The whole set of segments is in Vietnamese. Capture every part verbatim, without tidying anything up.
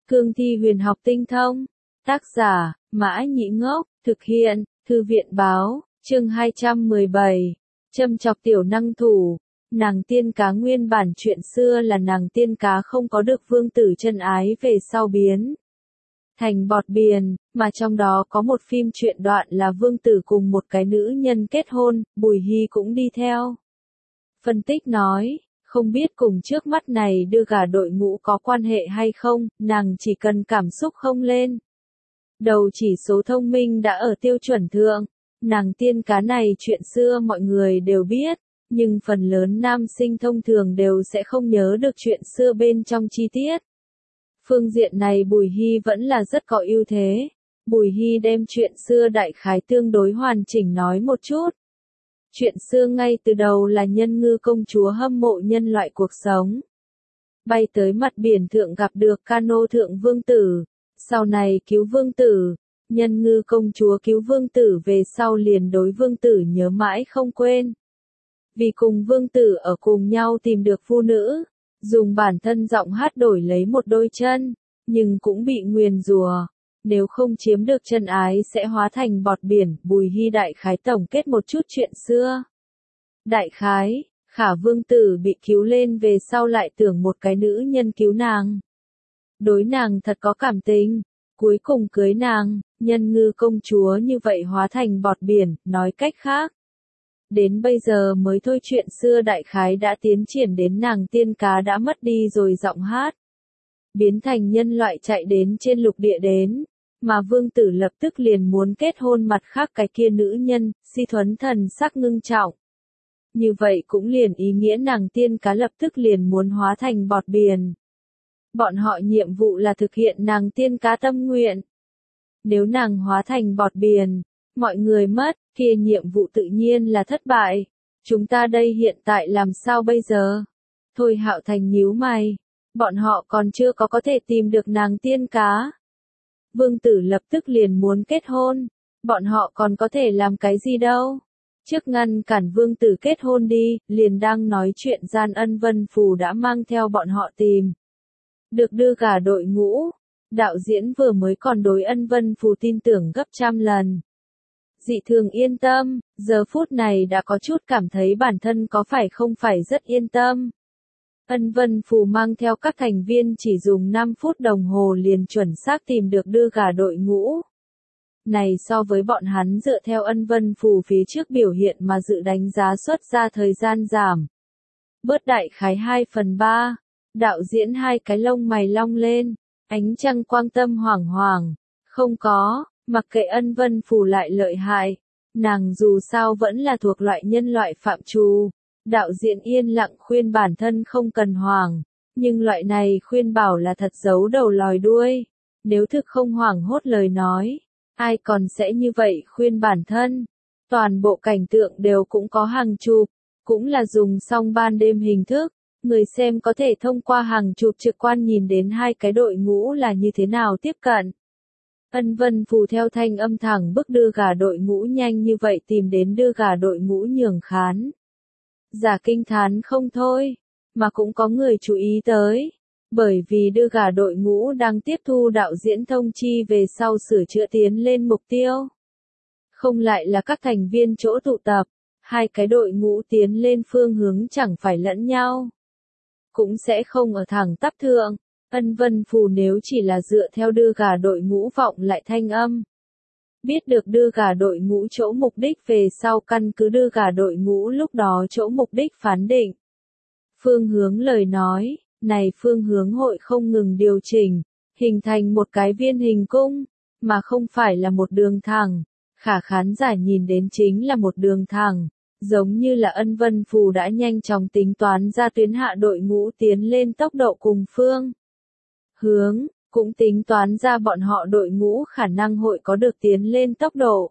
Cương thi huyền học tinh thông. Tác giả, Mã Nhĩ Ngốc, thực hiện, Thư viện Báo, chương hai trăm mười bảy. Châm chọc tiểu năng thủ. Nàng tiên cá nguyên bản chuyện xưa là nàng tiên cá không có được vương tử chân ái về sau biến thành bọt biển, mà trong đó có một phim truyện đoạn là vương tử cùng một cái nữ nhân kết hôn, Bùi Hy cũng đi theo. Phân tích nói, không biết cùng trước mắt này đưa gả đội ngũ có quan hệ hay không, nàng chỉ cần cảm xúc không lên. Đầu chỉ số thông minh đã ở tiêu chuẩn thượng, nàng tiên cá này chuyện xưa mọi người đều biết, nhưng phần lớn nam sinh thông thường đều sẽ không nhớ được chuyện xưa bên trong chi tiết. Phương diện này Bùi Hy vẫn là rất có ưu thế. Bùi Hy đem chuyện xưa đại khái tương đối hoàn chỉnh nói một chút. Chuyện xưa ngay từ đầu là nhân ngư công chúa hâm mộ nhân loại cuộc sống. Bay tới mặt biển thượng gặp được cano thượng vương tử. Sau này cứu vương tử. Nhân ngư công chúa cứu vương tử về sau liền đối vương tử nhớ mãi không quên. Vì cùng vương tử ở cùng nhau tìm được phu nữ. Dùng bản thân giọng hát đổi lấy một đôi chân, nhưng cũng bị nguyền rủa. Nếu không chiếm được chân ái sẽ hóa thành bọt biển. Bùi Hy đại khái tổng kết một chút chuyện xưa. Đại khái, Khả vương tử bị cứu lên về sau lại tưởng một cái nữ nhân cứu nàng. Đối nàng thật có cảm tình, cuối cùng cưới nàng, nhân ngư công chúa như vậy hóa thành bọt biển, nói cách khác. Đến bây giờ mới thôi chuyện xưa đại khái đã tiến triển đến nàng tiên cá đã mất đi rồi giọng hát. Biến thành nhân loại chạy đến trên lục địa đến, mà vương tử lập tức liền muốn kết hôn mặt khác cái kia nữ nhân, Si Thuấn thần sắc ngưng trọng. Như vậy cũng liền ý nghĩa nàng tiên cá lập tức liền muốn hóa thành bọt biển. Bọn họ nhiệm vụ là thực hiện nàng tiên cá tâm nguyện. Nếu nàng hóa thành bọt biển, mọi người mất, kia nhiệm vụ tự nhiên là thất bại. Chúng ta đây hiện tại làm sao bây giờ? Thôi Hạo Thành nhíu mày. Bọn họ còn chưa có có thể tìm được nàng tiên cá. Vương tử lập tức liền muốn kết hôn. Bọn họ còn có thể làm cái gì đâu? Trước ngăn cản vương tử kết hôn đi, liền đang nói chuyện gian Ân Vân Phù đã mang theo bọn họ tìm. Được đưa gả đội ngũ. Đạo diễn vừa mới còn đối Ân Vân Phù tin tưởng gấp trăm lần. Dị thường yên tâm, giờ phút này đã có chút cảm thấy bản thân có phải không phải rất yên tâm. Ân Vân Phù mang theo các thành viên chỉ dùng năm phút đồng hồ liền chuẩn xác tìm được đưa gả đội ngũ. Này so với bọn hắn dựa theo Ân Vân Phù phía trước biểu hiện mà dự đánh giá xuất ra thời gian giảm. Bớt đại khái hai phần ba, đạo diễn hai cái lông mày long lên, ánh trăng quang tâm hoảng hoảng, không có. Mặc kệ Ân Vân Phù lại lợi hại, nàng dù sao vẫn là thuộc loại nhân loại phạm trù. Đạo diễn yên lặng khuyên bản thân không cần hoảng, nhưng loại này khuyên bảo là thật giấu đầu lòi đuôi. Nếu thực không hoảng hốt lời nói, ai còn sẽ như vậy khuyên bản thân. Toàn bộ cảnh tượng đều cũng có hàng chụp, cũng là dùng xong ban đêm hình thức. Người xem có thể thông qua hàng chụp trực quan nhìn đến hai cái đội ngũ là như thế nào tiếp cận. Ân Vân Phù theo thanh âm thẳng bức đưa gả đội ngũ nhanh như vậy tìm đến đưa gả đội ngũ nhường khán. Giả kinh thán không thôi, mà cũng có người chú ý tới. Bởi vì đưa gả đội ngũ đang tiếp thu đạo diễn thông chi về sau sửa chữa tiến lên mục tiêu. Không lại là các thành viên chỗ tụ tập, hai cái đội ngũ tiến lên phương hướng chẳng phải lẫn nhau. Cũng sẽ không ở thẳng tắp thượng. Ân Vân Phù nếu chỉ là dựa theo đưa gả đội ngũ vọng lại thanh âm. Biết được đưa gả đội ngũ chỗ mục đích về sau căn cứ đưa gả đội ngũ lúc đó chỗ mục đích phán định. Phương hướng lời nói, này phương hướng hội không ngừng điều chỉnh, hình thành một cái viên hình cung, mà không phải là một đường thẳng. Khả khán giả nhìn đến chính là một đường thẳng, giống như là Ân Vân Phù đã nhanh chóng tính toán ra tuyến hạ đội ngũ tiến lên tốc độ cùng phương. Hướng, cũng tính toán ra bọn họ đội ngũ khả năng hội có được tiến lên tốc độ.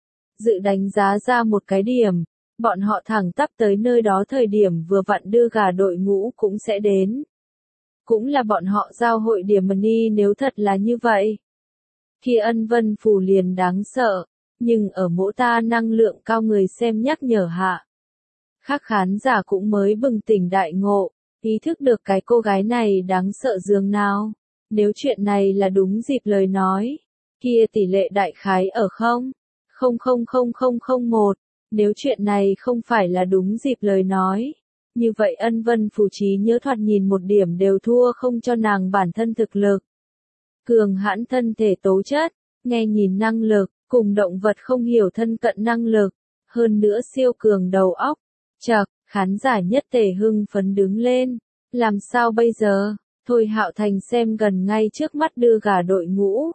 Dự đánh giá ra một cái điểm, bọn họ thẳng tắp tới nơi đó thời điểm vừa vặn đưa gả đội ngũ cũng sẽ đến. Cũng là bọn họ giao hội điểm money nếu thật là như vậy. Khi Ân Vân Phù liền đáng sợ, nhưng ở mỗi ta năng lượng cao người xem nhắc nhở hạ. Khác khán giả cũng mới bừng tỉnh đại ngộ, ý thức được cái cô gái này đáng sợ dường nào. Nếu chuyện này là đúng dịp lời nói, kia tỷ lệ đại khái ở không không không không không không một. Nếu chuyện này không phải là đúng dịp lời nói, như vậy Ân Vân Phù trí nhớ thoạt nhìn một điểm đều thua không cho nàng bản thân thực lực. Cường hãn thân thể tố chất, nghe nhìn năng lực, cùng động vật không hiểu thân cận năng lực, hơn nữa siêu cường đầu óc. Chậc, khán giả nhất tề hưng phấn đứng lên. Làm sao bây giờ? Thôi Hạo Thành xem gần ngay trước mắt đưa gà đội ngũ.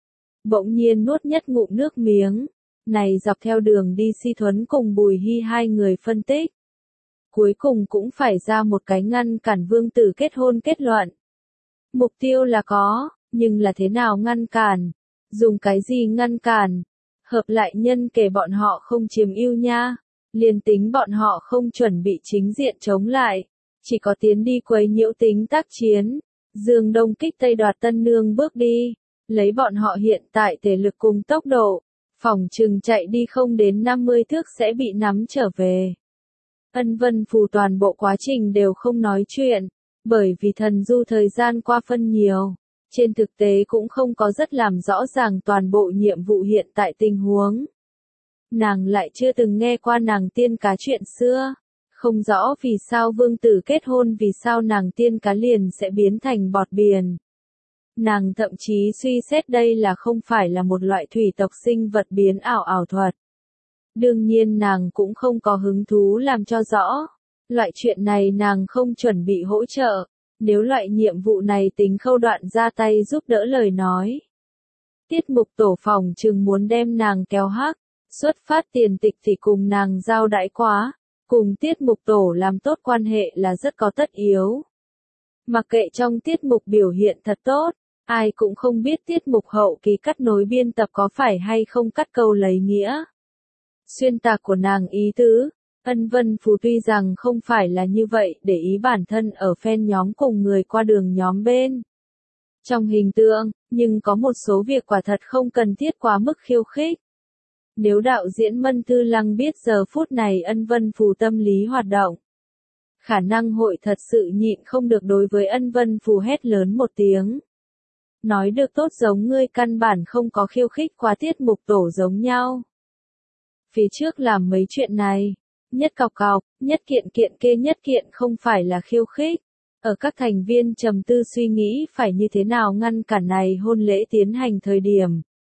Bỗng nhiên nuốt nhất ngụm nước miếng. Này dọc theo đường đi Si Thuấn cùng Bùi Hy hai người phân tích. Cuối cùng cũng phải ra một cái ngăn cản vương tử kết hôn kết luận. Mục tiêu là có, nhưng là thế nào ngăn cản? Dùng cái gì ngăn cản? Hợp lại nhân kể bọn họ không chiếm ưu nha. Liền tính bọn họ không chuẩn bị chính diện chống lại. Chỉ có tiến đi quấy nhiễu tính tác chiến. Dương Đông kích Tây đoạt Tân Nương bước đi. Lấy bọn họ hiện tại thể lực cùng tốc độ. Phòng trừng chạy đi không đến năm mươi thước sẽ bị nắm trở về. Ân Vân Phù toàn bộ quá trình đều không nói chuyện. Bởi vì thần du thời gian qua phân nhiều. Trên thực tế cũng không có rất làm rõ ràng toàn bộ nhiệm vụ hiện tại tình huống. Nàng lại chưa từng nghe qua nàng tiên cá chuyện xưa. Không rõ vì sao vương tử kết hôn vì sao nàng tiên cá liền sẽ biến thành bọt biển. Nàng thậm chí suy xét đây là không phải là một loại thủy tộc sinh vật biến ảo ảo thuật. Đương nhiên nàng cũng không có hứng thú làm cho rõ. Loại chuyện này nàng không chuẩn bị hỗ trợ. Nếu loại nhiệm vụ này tính khâu đoạn ra tay giúp đỡ lời nói. Tiết mục tổ phòng chừng muốn đem nàng kéo hắc. Xuất phát tiền tịch thì cùng nàng giao đãi quá. Cùng tiết mục tổ làm tốt quan hệ là rất có tất yếu. Mặc kệ trong tiết mục biểu hiện thật tốt. Ai cũng không biết tiết mục hậu kỳ cắt nối biên tập có phải hay không cắt câu lấy nghĩa. Xuyên tạc của nàng ý tứ. Ân Vân Phù tuy rằng không phải là như vậy để ý bản thân ở fan nhóm cùng người qua đường nhóm bên. Trong hình tượng, nhưng có một số việc quả thật không cần thiết quá mức khiêu khích. Nếu đạo diễn Mân Tư Lăng biết giờ phút này Ân Vân Phù tâm lý hoạt động. Khả năng hội thật sự nhịn không được đối với Ân Vân Phù hét lớn một tiếng. Nói được tốt giống ngươi căn bản không có khiêu khích quá tiết mục tổ giống nhau. Phía trước làm mấy chuyện này. Nhất cọc cọc, nhất kiện kiện kê nhất kiện không phải là khiêu khích. Ở các thành viên trầm tư suy nghĩ phải như thế nào ngăn cản này hôn lễ tiến hành thời điểm.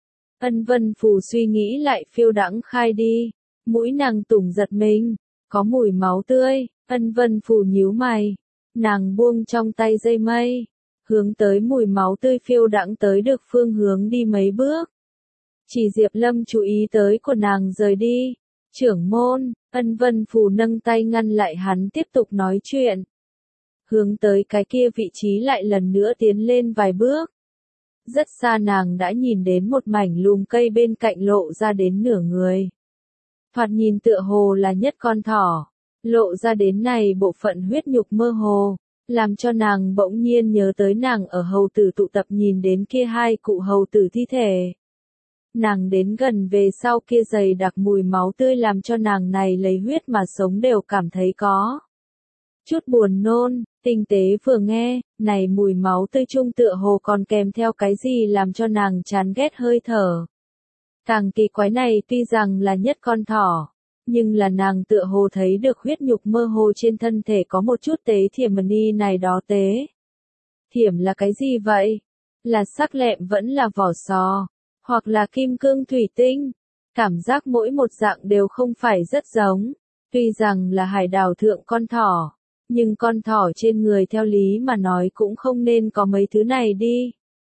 Ân Vân Phù suy nghĩ lại phiêu đãng khai đi. Mũi nàng tủng giật mình. Có mùi máu tươi. Ân Vân Phù nhíu mày. Nàng buông trong tay dây mây. Hướng tới mùi máu tươi phiêu đãng tới được phương hướng đi mấy bước. Chỉ Diệp Lâm chú ý tới của nàng rời đi. Trưởng môn, Ân Vân Phù nâng tay ngăn lại hắn tiếp tục nói chuyện. Hướng tới cái kia vị trí lại lần nữa tiến lên vài bước. Rất xa nàng đã nhìn đến một mảnh lùm cây bên cạnh lộ ra đến nửa người. Thoạt nhìn tựa hồ là nhất con thỏ. Lộ ra đến này bộ phận huyết nhục mơ hồ. Làm cho nàng bỗng nhiên nhớ tới nàng ở hầu tử tụ tập nhìn đến kia hai cụ hầu tử thi thể. Nàng đến gần về sau kia dày đặc mùi máu tươi làm cho nàng này lấy huyết mà sống đều cảm thấy có chút buồn nôn. Tinh tế vừa nghe, này mùi máu tươi chung tựa hồ còn kèm theo cái gì làm cho nàng chán ghét hơi thở. Càng kỳ quái này tuy rằng là nhất con thỏ, nhưng là nàng tựa hồ thấy được huyết nhục mơ hồ trên thân thể có một chút tế thiểm ni này đó tế. Thiểm là cái gì vậy? Là sắc lẹm vẫn là vỏ sò, hoặc là kim cương thủy tinh. Cảm giác mỗi một dạng đều không phải rất giống. Tuy rằng là hải đảo thượng con thỏ, nhưng con thỏ trên người theo lý mà nói cũng không nên có mấy thứ này đi.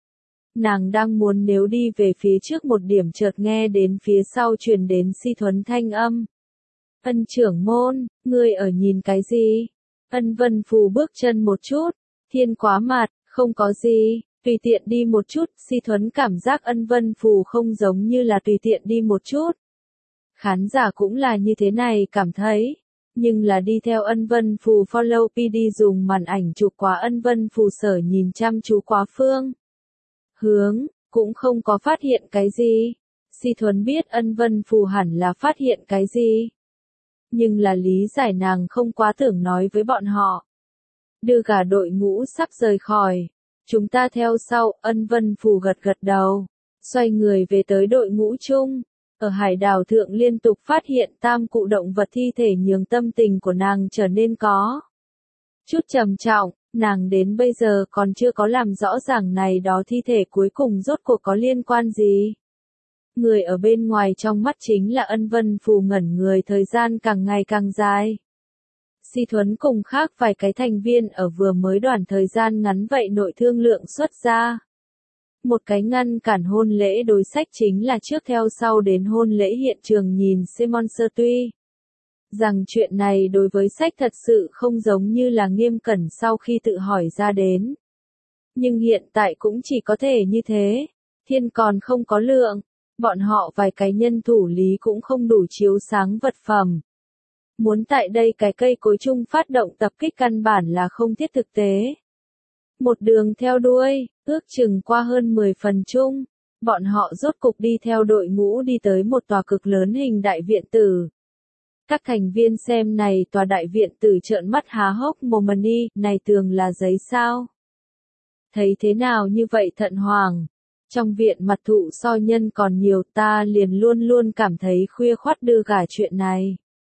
Nàng đang muốn nếu đi về phía trước một điểm chợt nghe đến phía sau truyền đến Si Thuấn thanh âm. Ân trưởng môn, ngươi ở nhìn cái gì? Ân Vân Phù bước chân một chút, thiên quá mặt, không có gì, tùy tiện đi một chút. Si Thuấn cảm giác Ân Vân Phù không giống như là tùy tiện đi một chút. Khán giả cũng là như thế này cảm thấy. Nhưng là đi theo Ân Vân Phù follow pê đê dùng màn ảnh chụp quá Ân Vân Phù sở nhìn chăm chú quá phương hướng, cũng không có phát hiện cái gì. Si Thuấn biết Ân Vân Phù hẳn là phát hiện cái gì. Nhưng là lý giải nàng không quá tưởng nói với bọn họ. Đưa gà đội ngũ sắp rời khỏi. Chúng ta theo sau, Ân Vân Phù gật gật đầu, xoay người về tới đội ngũ chung. Ở hải đảo thượng liên tục phát hiện tam cụ động vật thi thể nhường tâm tình của nàng trở nên có chút trầm trọng, nàng đến bây giờ còn chưa có làm rõ ràng này đó thi thể cuối cùng rốt cuộc có liên quan gì. Người ở bên ngoài trong mắt chính là Ân Vân Phù ngẩn người thời gian càng ngày càng dài. Si Thuấn cùng khác vài cái thành viên ở vừa mới đoạn thời gian ngắn vậy nội thương lượng xuất ra. Một cái ngăn cản hôn lễ đối sách chính là trước theo sau đến hôn lễ hiện trường nhìn Simon tuy rằng chuyện này đối với sách thật sự không giống như là nghiêm cẩn sau khi tự hỏi ra đến. Nhưng hiện tại cũng chỉ có thể như thế, thiên còn không có lượng, bọn họ vài cái nhân thủ lý cũng không đủ chiếu sáng vật phẩm. Muốn tại đây cái cây cối chung phát động tập kích căn bản là không thiết thực tế. Một đường theo đuôi, ước chừng qua hơn mười phần chung, bọn họ rốt cục đi theo đội ngũ đi tới một tòa cực lớn hình đại viện tử. Các thành viên xem này tòa đại viện tử trợn mắt há hốc mồm đi, này tường là giấy sao? Thấy thế nào như vậy thận hoàng? Trong viện mặt thụ so nhân còn nhiều, ta liền luôn luôn cảm thấy khuya khoắt đưa gả chuyện này.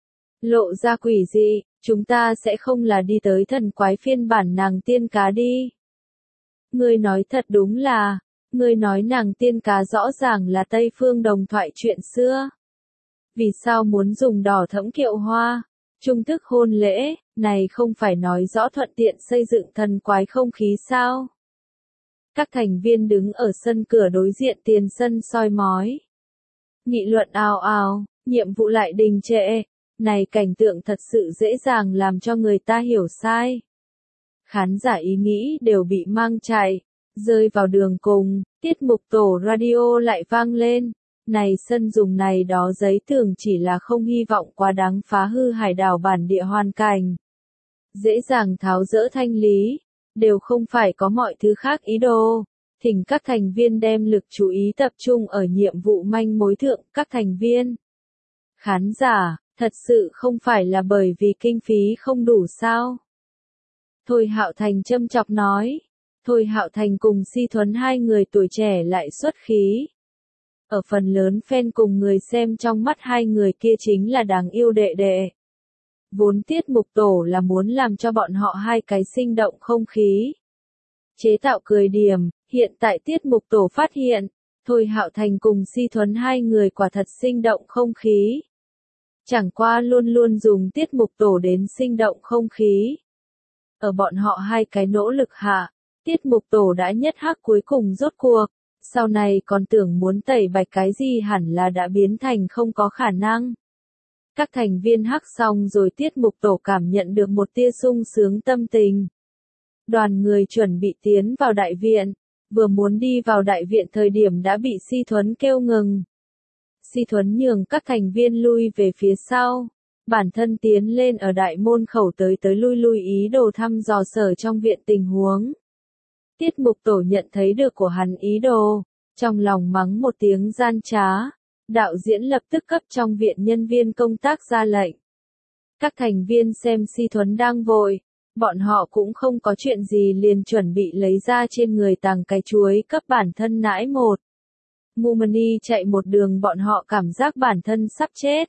Lộ ra quỷ dị, chúng ta sẽ không là đi tới thần quái phiên bản nàng tiên cá đi. Ngươi nói thật đúng là, ngươi nói nàng tiên cá rõ ràng là Tây Phương đồng thoại chuyện xưa. Vì sao muốn dùng đỏ thẫm kiệu hoa, trung thức hôn lễ, này không phải nói rõ thuận tiện xây dựng thần quái không khí sao? Các thành viên đứng ở sân cửa đối diện tiền sân soi mói. Nghị luận ào ào, nhiệm vụ lại đình trệ. Này cảnh tượng thật sự dễ dàng làm cho người ta hiểu sai. Khán giả ý nghĩ đều bị mang chạy, rơi vào đường cùng, tiết mục tổ radio lại vang lên. Này sân dùng này đó giấy tường chỉ là không hy vọng quá đáng phá hư hải đảo bản địa hoàn cảnh. Dễ dàng tháo dỡ thanh lý, đều không phải có mọi thứ khác ý đồ. Thỉnh các thành viên đem lực chú ý tập trung ở nhiệm vụ manh mối thượng, các thành viên. Khán giả, thật sự không phải là bởi vì kinh phí không đủ sao? Thôi Hạo Thành châm chọc nói. Thôi Hạo Thành cùng Si Thuấn hai người tuổi trẻ lại xuất khí. Ở phần lớn fan cùng người xem trong mắt hai người kia chính là đáng yêu đệ đệ. Vốn tiết mục tổ là muốn làm cho bọn họ hai cái sinh động không khí. Chế tạo cười điểm, hiện tại tiết mục tổ phát hiện, Thôi Hạo Thành cùng Si Thuấn hai người quả thật sinh động không khí. Chẳng qua luôn luôn dùng tiết mục tổ đến sinh động không khí. Ở bọn họ hai cái nỗ lực hạ, tiết mục tổ đã nhất hắc cuối cùng rốt cuộc, sau này còn tưởng muốn tẩy bạch cái gì hẳn là đã biến thành không có khả năng. Các thành viên hắc xong rồi tiết mục tổ cảm nhận được một tia sung sướng tâm tình. Đoàn người chuẩn bị tiến vào đại viện, vừa muốn đi vào đại viện thời điểm đã bị Si Thuấn kêu ngừng. Si Thuấn nhường các thành viên lui về phía sau, bản thân tiến lên ở đại môn khẩu tới tới lui lui ý đồ thăm dò sở trong viện tình huống. Tiết mục tổ nhận thấy được của hắn ý đồ, trong lòng mắng một tiếng gian trá, đạo diễn lập tức cấp trong viện nhân viên công tác ra lệnh. Các thành viên xem Si Thuấn đang vội, bọn họ cũng không có chuyện gì liền chuẩn bị lấy ra trên người tàng cái chuối cấp bản thân nãi một. Mumani chạy một đường bọn họ cảm giác bản thân sắp chết.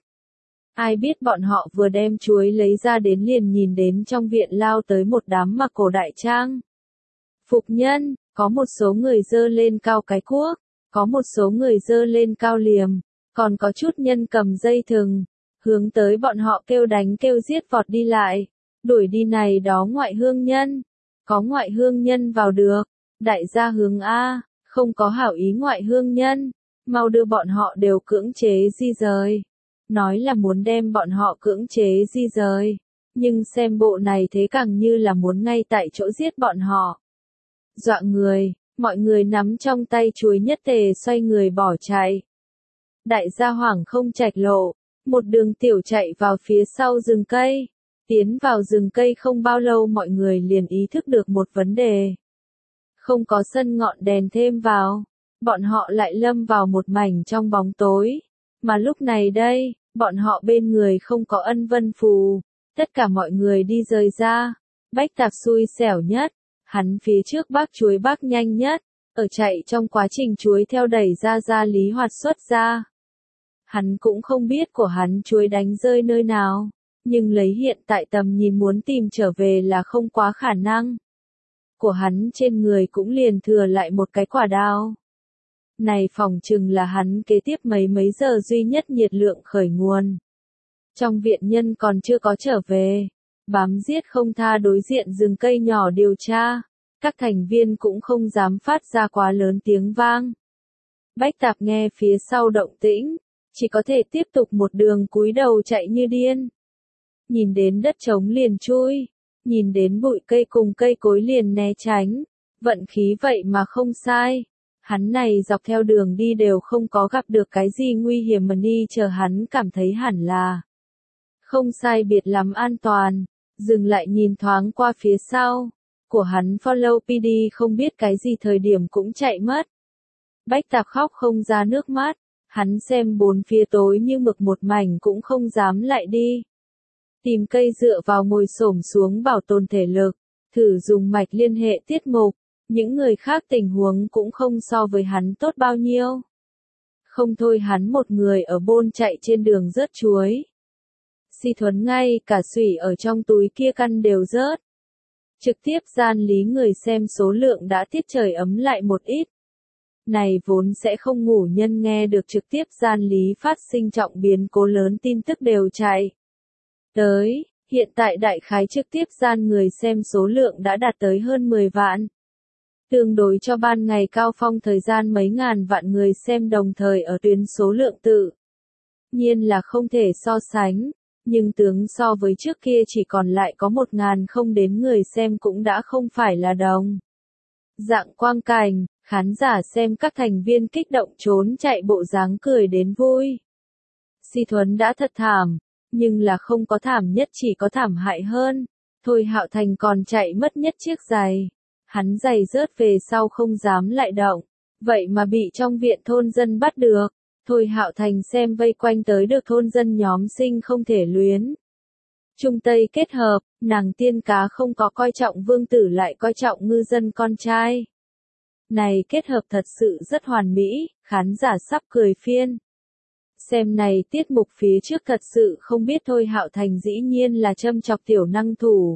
Ai biết bọn họ vừa đem chuối lấy ra đến liền nhìn đến trong viện lao tới một đám mặc cổ đại trang. Phục nhân, có một số người dơ lên cao cái cuốc, có một số người dơ lên cao liềm, còn có chút nhân cầm dây thừng, hướng tới bọn họ kêu đánh kêu giết vọt đi lại, đuổi đi này đó ngoại hương nhân. Có ngoại hương nhân vào được, đại gia hướng A. Không có hảo ý ngoại hương nhân, mau đưa bọn họ đều cưỡng chế di rời. Nói là muốn đem bọn họ cưỡng chế di rời, nhưng xem bộ này thế càng như là muốn ngay tại chỗ giết bọn họ. Dọa người, mọi người nắm trong tay chuối nhất tề xoay người bỏ chạy. Đại gia hoảng không chạch lộ, một đường tiểu chạy vào phía sau rừng cây. Tiến vào rừng cây không bao lâu mọi người liền ý thức được một vấn đề. Không có sân ngọn đèn thêm vào, bọn họ lại lâm vào một mảnh trong bóng tối. Mà lúc này đây, bọn họ bên người không có Ân Vân Phù, tất cả mọi người đi rời ra. Bách Tạp xui xẻo nhất, Hắn phía trước bác chuối bác nhanh nhất, ở chạy trong quá trình chuối theo đẩy ra ra Lý Hoạt xuất ra. Hắn cũng không biết của hắn chuối đánh rơi nơi nào, nhưng lấy hiện tại tầm nhìn muốn tìm trở về là không quá khả năng. Của hắn trên người cũng liền thừa lại một cái quả đao. Này phỏng chừng là hắn kế tiếp mấy mấy giờ duy nhất nhiệt lượng khởi nguồn. Trong viện nhân còn chưa có trở về, bám giết không tha đối diện rừng cây nhỏ điều tra, các thành viên cũng không dám phát ra quá lớn tiếng vang. Bách Tạp nghe phía sau động tĩnh, chỉ có thể tiếp tục một đường cúi đầu chạy như điên. Nhìn đến đất trống liền chui, nhìn đến bụi cây cùng cây cối liền né tránh, vận khí vậy mà không sai. Hắn này dọc theo đường đi đều không có gặp được cái gì nguy hiểm mà đi chờ hắn cảm thấy hẳn là không sai biệt lắm an toàn, dừng lại nhìn thoáng qua phía sau, của hắn follow pê đê không biết cái gì thời điểm cũng chạy mất. Bách Tạp khóc không ra nước mắt, hắn xem bốn phía tối như mực một mảnh cũng không dám lại đi. Tìm cây dựa vào ngồi xổm xuống bảo tồn thể lực, thử dùng mạch liên hệ tiết mục, những người khác tình huống cũng không so với hắn tốt bao nhiêu. Không thôi hắn một người ở bôn chạy trên đường rớt chuối. Si Thuấn ngay cả sủy ở trong túi kia căn đều rớt. Trực tiếp gian lý người xem số lượng đã tiết trời ấm lại một ít. Này vốn sẽ không ngủ nhân nghe được trực tiếp gian lý phát sinh trọng biến cố lớn tin tức đều chạy tới, hiện tại đại khái trực tiếp gian người xem số lượng đã đạt tới hơn mười vạn. Tương đối cho ban ngày cao phong thời gian mấy ngàn vạn người xem đồng thời ở tuyến số lượng tự nhiên là không thể so sánh, nhưng tướng so với trước kia chỉ còn lại có một ngàn không đến người xem cũng đã không phải là đồng dạng quang cảnh, khán giả xem các thành viên kích động trốn chạy bộ dáng cười đến vui. Si Thuấn đã thật thảm, nhưng là không có thảm nhất chỉ có thảm hại hơn. Thôi Hạo Thành còn chạy mất nhất chiếc giày. Hắn giày rớt về sau không dám lại động, vậy mà bị trong viện thôn dân bắt được. Thôi Hạo Thành xem vây quanh tới được thôn dân nhóm sinh không thể luyến. Trung Tây kết hợp, nàng tiên cá không có coi trọng vương tử lại coi trọng ngư dân con trai. Này kết hợp thật sự rất hoàn mỹ, khán giả sắp cười phiên. Xem này tiết mục phía trước thật sự không biết Thôi Hạo Thành dĩ nhiên là châm chọc tiểu năng thủ.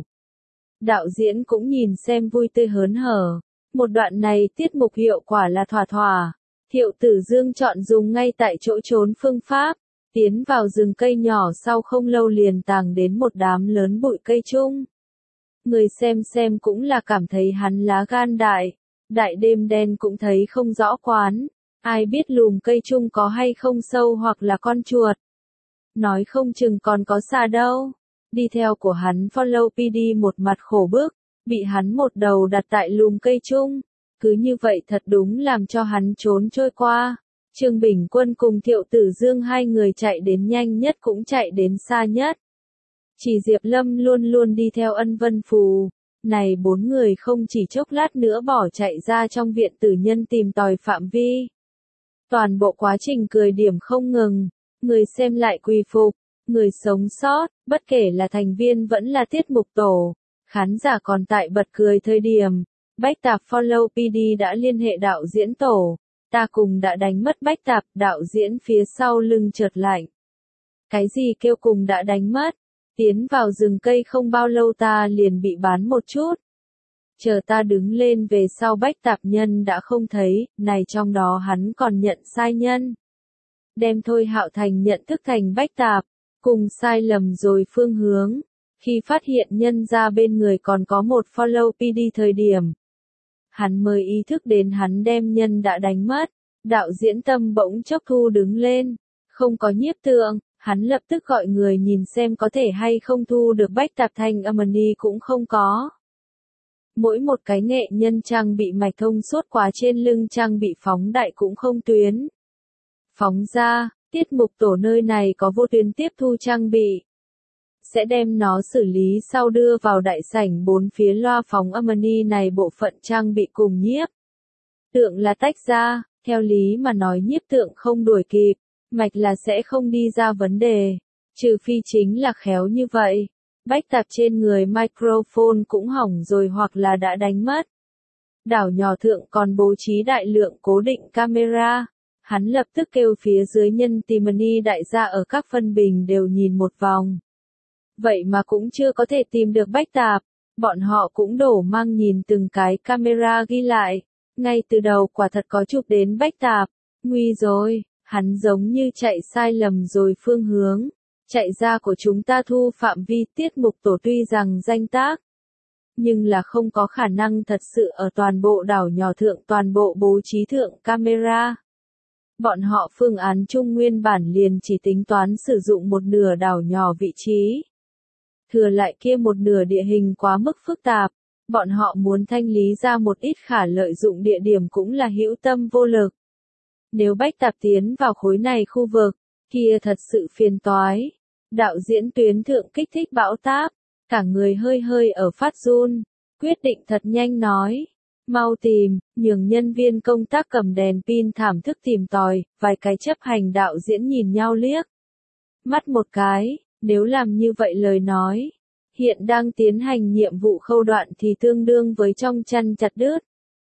Đạo diễn cũng nhìn xem vui tươi hớn hở. Một đoạn này tiết mục hiệu quả là thỏa thỏa. Thiệu Tử Dương chọn dùng ngay tại chỗ trốn phương pháp. Tiến vào rừng cây nhỏ sau không lâu liền tàng đến một đám lớn bụi cây chung. Người xem xem cũng là cảm thấy hắn lá gan đại. Đại đêm đen cũng thấy không rõ quán. Ai biết lùm cây chung có hay không sâu hoặc là con chuột. Nói không chừng còn có xa đâu. Đi theo của hắn follow pê đê một mặt khổ bức. Bị hắn một đầu đặt tại lùm cây chung. Cứ như vậy thật đúng làm cho hắn trốn trôi qua. Trương Bình Quân cùng Thiệu Tử Dương hai người chạy đến nhanh nhất cũng chạy đến xa nhất. Chỉ Diệp Lâm luôn luôn đi theo Ân Vân Phù. Này bốn người không chỉ chốc lát nữa bỏ chạy ra trong viện tử nhân tìm tòi phạm vi. Toàn bộ quá trình cười điểm không ngừng, người xem lại quỳ phục, người sống sót, bất kể là thành viên vẫn là tiết mục tổ. Khán giả còn tại bật cười thời điểm. Bách Tạp follow pê đê đã liên hệ đạo diễn tổ. Ta cùng đã đánh mất Bách Tạp, đạo diễn phía sau lưng chợt lạnh. Cái gì kêu cùng đã đánh mất? Tiến vào rừng cây không bao lâu ta liền bị bán một chút. Chờ ta đứng lên về sau Bách Tạp nhân đã không thấy, này trong đó hắn còn nhận sai nhân. Đem Thôi Hạo Thành nhận thức thành Bách Tạp, cùng sai lầm rồi phương hướng. Khi phát hiện nhân ra bên người còn có một follow pê đê thời điểm. Hắn mới ý thức đến hắn đem nhân đã đánh mất. Đạo diễn tâm bỗng chốc thu đứng lên. Không có nhiếp tượng, hắn lập tức gọi người nhìn xem có thể hay không thu được Bách Tạp thành âm đi cũng không có. Mỗi một cái nghệ nhân trang bị mạch thông suốt quá trên lưng trang bị phóng đại cũng không tuyến. Phóng ra, tiết mục tổ nơi này có vô tuyến tiếp thu trang bị. Sẽ đem nó xử lý sau đưa vào đại sảnh bốn phía loa phóng âm này bộ phận trang bị cùng nhiếp tượng là tách ra, theo lý mà nói nhiếp tượng không đuổi kịp, mạch là sẽ không đi ra vấn đề, trừ phi chính là khéo như vậy. Bách tạp trên người microphone cũng hỏng rồi hoặc là đã đánh mất. Đảo nhỏ thượng còn bố trí đại lượng cố định camera. Hắn lập tức kêu phía dưới nhân Timony đại gia ở các phân bình đều nhìn một vòng. Vậy mà cũng chưa có thể tìm được bách tạp. Bọn họ cũng đổ mang nhìn từng cái camera ghi lại. Ngay từ đầu quả thật có chụp đến bách tạp. Nguy rồi, hắn giống như chạy sai lầm rồi phương hướng. Chạy ra của chúng ta thu phạm vi tiết mục tổ tuy rằng danh tác. Nhưng là không có khả năng thật sự ở toàn bộ đảo nhỏ thượng toàn bộ bố trí thượng camera. Bọn họ phương án chung nguyên bản liền chỉ tính toán sử dụng một nửa đảo nhỏ vị trí. Thừa lại kia một nửa địa hình quá mức phức tạp, bọn họ muốn thanh lý ra một ít khả lợi dụng địa điểm cũng là hữu tâm vô lực. Nếu bách tạp tiến vào khối này khu vực, kia thật sự phiền toái. Đạo diễn tuyến thượng kích thích bão táp, cả người hơi hơi ở phát run, quyết định thật nhanh nói. Mau tìm, nhường nhân viên công tác cầm đèn pin thảm thức tìm tòi, vài cái chấp hành đạo diễn nhìn nhau liếc. Mắt một cái, nếu làm như vậy lời nói, hiện đang tiến hành nhiệm vụ khâu đoạn thì tương đương với trong chăn chặt đứt.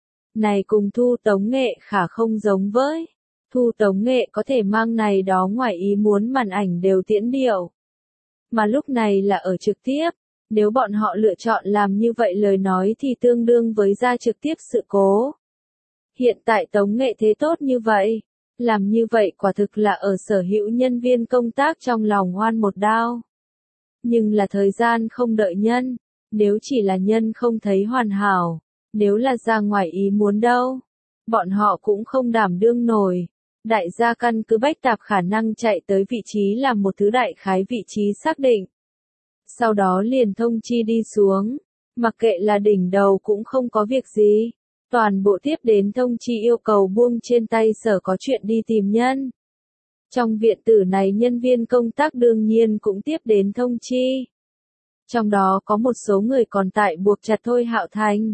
Này cùng thu tống nghệ khả không giống với. Thu tống nghệ có thể mang này đó ngoài ý muốn màn ảnh đều tiễn điệu. Mà lúc này là ở trực tiếp. Nếu bọn họ lựa chọn làm như vậy lời nói thì tương đương với ra trực tiếp sự cố. Hiện tại tống nghệ thế tốt như vậy, làm như vậy quả thực là ở sở hữu nhân viên công tác trong lòng oan một đao. Nhưng là thời gian không đợi nhân, nếu chỉ là nhân không thấy hoàn hảo, nếu là ra ngoài ý muốn đâu, bọn họ cũng không đảm đương nổi. Đại gia căn cứ bách tạp khả năng chạy tới vị trí là một thứ đại khái vị trí xác định. Sau đó liền thông chi đi xuống, mặc kệ là đỉnh đầu cũng không có việc gì. Toàn bộ tiếp đến thông chi yêu cầu buông trên tay sở có chuyện đi tìm nhân. Trong viện tử này nhân viên công tác đương nhiên cũng tiếp đến thông chi. Trong đó có một số người còn tại buộc chặt Thôi Hạo Thành.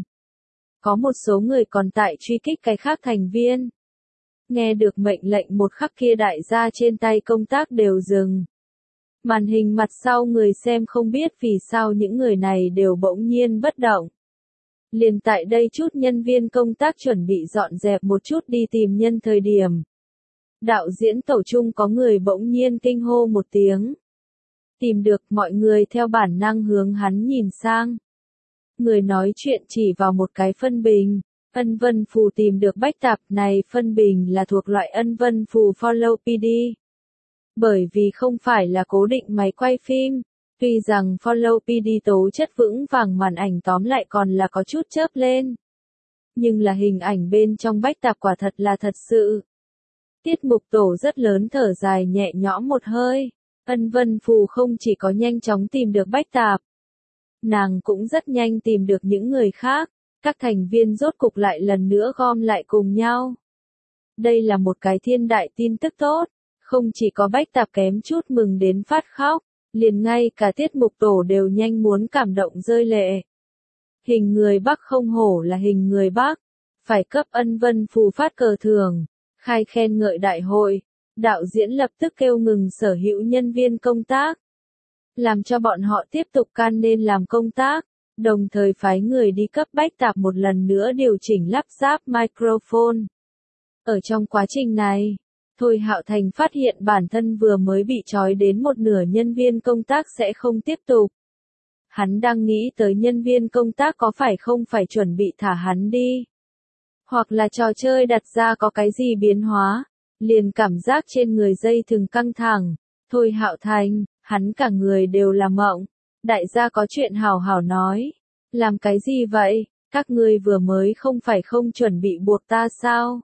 Có một số người còn tại truy kích cái khác thành viên. Nghe được mệnh lệnh một khắc kia đại gia trên tay công tác đều dừng. Màn hình mặt sau người xem không biết vì sao những người này đều bỗng nhiên bất động. Liền tại đây chút nhân viên công tác chuẩn bị dọn dẹp một chút đi tìm nhân thời điểm. Đạo diễn tổ chung có người bỗng nhiên kinh hô một tiếng. Tìm được, mọi người theo bản năng hướng hắn nhìn sang. Người nói chuyện chỉ vào một cái phân bình. Ân Vân Phù tìm được bách tạp này phân bình là thuộc loại Ân Vân Phù Follow pê đê. Bởi vì không phải là cố định máy quay phim, tuy rằng Follow pê đê tố chất vững vàng màn ảnh tóm lại còn là có chút chớp lên. Nhưng là hình ảnh bên trong bách tạp quả thật là thật sự. Tiết mục tổ rất lớn thở dài nhẹ nhõm một hơi, Ân Vân Phù không chỉ có nhanh chóng tìm được bách tạp. Nàng cũng rất nhanh tìm được những người khác, các thành viên rốt cục lại lần nữa gom lại cùng nhau. Đây là một cái thiên đại tin tức tốt. Không chỉ có bách tạp kém chút mừng đến phát khóc, liền ngay cả tiết mục tổ đều nhanh muốn cảm động rơi lệ. Hình người Bắc không hổ là hình người Bắc, phải cấp Ân Vân Phù phát cờ thưởng, khai khen ngợi đại hội, đạo diễn lập tức kêu ngừng sở hữu nhân viên công tác. Làm cho bọn họ tiếp tục can nên làm công tác, đồng thời phái người đi cấp bách tạp một lần nữa điều chỉnh lắp ráp microphone. Ở trong quá trình này, Thôi Hạo Thành phát hiện bản thân vừa mới bị trói đến một nửa nhân viên công tác sẽ không tiếp tục. Hắn đang nghĩ tới nhân viên công tác có phải không phải chuẩn bị thả hắn đi. Hoặc là trò chơi đặt ra có cái gì biến hóa, liền cảm giác trên người dây thừng căng thẳng. Thôi Hạo Thành, hắn cả người đều là mộng. Đại gia có chuyện hào hào nói. Làm cái gì vậy, các ngươi vừa mới không phải không chuẩn bị buộc ta sao?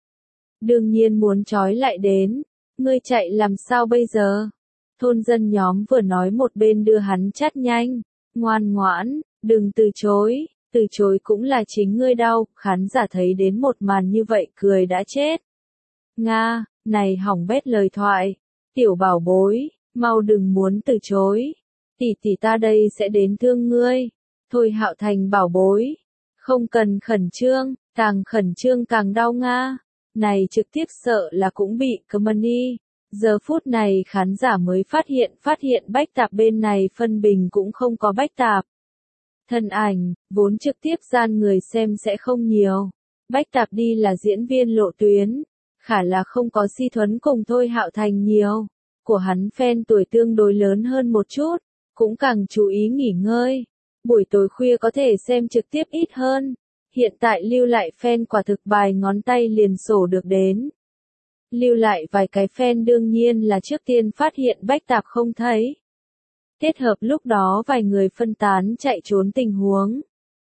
Đương nhiên muốn trói lại đến, ngươi chạy làm sao bây giờ? Thôn dân nhóm vừa nói một bên đưa hắn chát nhanh, ngoan ngoãn, đừng từ chối, từ chối cũng là chính ngươi đau, khán giả thấy đến một màn như vậy cười đã chết. Nga, này hỏng bét lời thoại, tiểu bảo bối, mau đừng muốn từ chối, tỷ tỷ ta đây sẽ đến thương ngươi. Thôi Hạo Thành bảo bối, không cần khẩn trương, càng khẩn trương càng đau Nga. Này trực tiếp sợ là cũng bị Company, Giờ phút này khán giả mới phát hiện phát hiện Bách Tạp bên này phân bình cũng không có Bách Tạp. Thân ảnh, vốn trực tiếp gian người xem sẽ không nhiều. Bách Tạp đi là diễn viên lộ tuyến, khả là không có Si Thuấn cùng Thôi Hạo Thành nhiều. Của hắn fan tuổi tương đối lớn hơn một chút, cũng càng chú ý nghỉ ngơi. Buổi tối khuya có thể xem trực tiếp ít hơn. Hiện tại lưu lại fan quả thực vài ngón tay liền sổ được đến. Lưu lại vài cái fan đương nhiên là trước tiên phát hiện Bách Tạp không thấy. Kết hợp lúc đó vài người phân tán chạy trốn tình huống.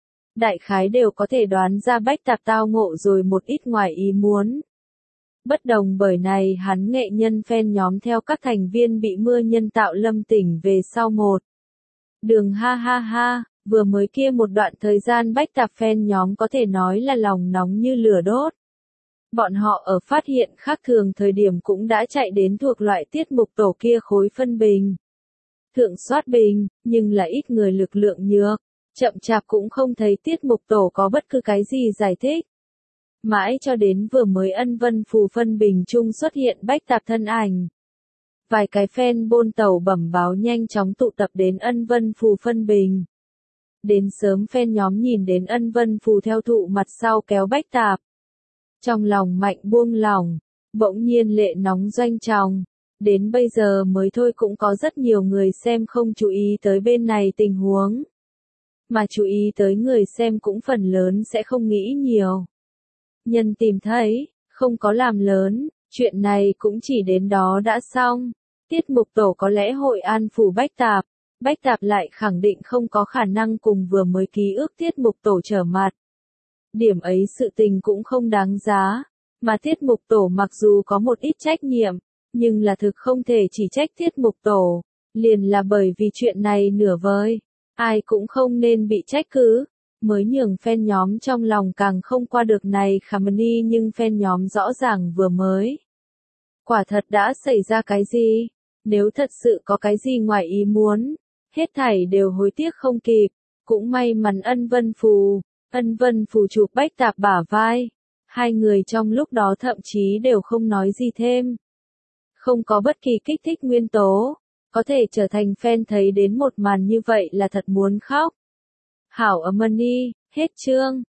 Đại khái đều có thể đoán ra Bách Tạp tao ngộ rồi một ít ngoài ý muốn. Bất đồng bởi này hắn nghệ nhân fan nhóm theo các thành viên bị mưa nhân tạo lâm tỉnh về sau một. Đường ha ha ha, vừa mới kia một đoạn thời gian Bách Tạp fan nhóm có thể nói là lòng nóng như lửa đốt. Bọn họ ở phát hiện khác thường thời điểm cũng đã chạy đến thuộc loại tiết mục tổ kia khối phân bình. Thượng soát bình, nhưng là ít người lực lượng nhược, chậm chạp cũng không thấy tiết mục tổ có bất cứ cái gì giải thích. Mãi cho đến vừa mới ân vân phù phân bình chung xuất hiện Bách Tạp thân ảnh. Vài cái fan bôn tàu bẩm báo nhanh chóng tụ tập đến ân vân phù phân bình. Đến sớm fan nhóm nhìn đến ân vân phù theo thụ mặt sau kéo Bách Tạp. Trong lòng mạnh buông lỏng, bỗng nhiên lệ nóng doanh tròng. Đến bây giờ mới thôi cũng có rất nhiều người xem không chú ý tới bên này tình huống. Mà chú ý tới người xem cũng phần lớn sẽ không nghĩ nhiều. Nhân tìm thấy, không có làm lớn, chuyện này cũng chỉ đến đó đã xong. Tiết mục tổ có lẽ hội an phủ Bách Tạp, Bách Tạp lại khẳng định không có khả năng cùng vừa mới ký ước tiết mục tổ trở mặt. Điểm ấy sự tình cũng không đáng giá, mà tiết mục tổ mặc dù có một ít trách nhiệm, nhưng là thực không thể chỉ trách tiết mục tổ, liền là bởi vì chuyện này nửa vời, ai cũng không nên bị trách cứ, mới nhường fan nhóm trong lòng càng không qua được này Khamani nhưng fan nhóm rõ ràng vừa mới. Quả thật đã xảy ra cái gì? Nếu thật sự có cái gì ngoài ý muốn, hết thảy đều hối tiếc không kịp, cũng may mắn ân vân phù, ân vân phù chụp Bách Tạp bả vai, hai người trong lúc đó thậm chí đều không nói gì thêm. Không có bất kỳ kích thích nguyên tố, có thể trở thành fan thấy đến một màn như vậy là thật muốn khóc. Hảo Amani, hết chương.